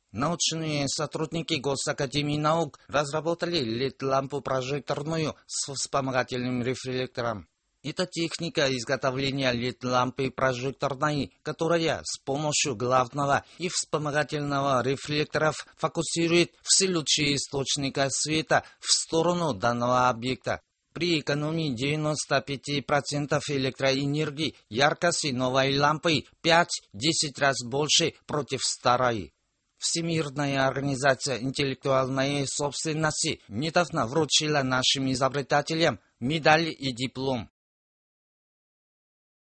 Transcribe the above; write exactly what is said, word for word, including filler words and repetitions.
Научные сотрудники Госакадемии наук разработали эл и ди-лампу прожекторную с вспомогательным рефлектором. Это техника изготовления эл и ди-лампы прожекторной, которая с помощью главного и вспомогательного рефлекторов фокусирует все лучи источника света в сторону данного объекта. При экономии девяноста пяти процентов электроэнергии яркость новой лампы пять-десять раз больше против старой. Всемирная организация интеллектуальной собственности недавно вручила нашим изобретателям медаль и диплом.